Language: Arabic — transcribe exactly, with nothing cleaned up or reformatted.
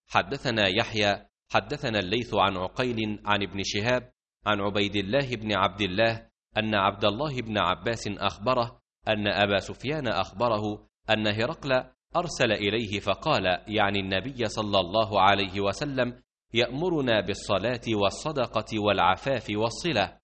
حدثنا يحيى حدثنا الليث عن عقيل عن ابن شهاب عن عبيد الله بن عبد الله أن عبد الله بن عباس أخبره أن أبا سفيان أخبره أن هرقل أرسل إليه فقال، يعني النبي صلى الله عليه وسلم: يأمرنا بالصلاة والصدقة والعفاف والصلة.